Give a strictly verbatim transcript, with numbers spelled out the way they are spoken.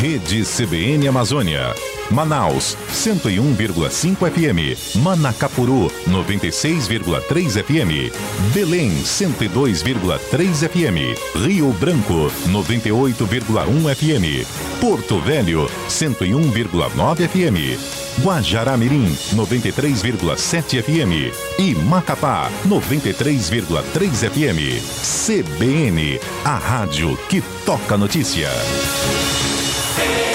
Rede C B N Amazônia. Manaus, cento e um vírgula cinco F M. Manacapuru, noventa e seis vírgula três F M. Belém, cento e dois vírgula três F M. Rio Branco, noventa e oito vírgula um F M. Porto Velho, cento e um vírgula nove F M. Guajará-Mirim, noventa e três vírgula sete F M. E Macapá, noventa e três vírgula três F M. C B N, a rádio que toca notícia.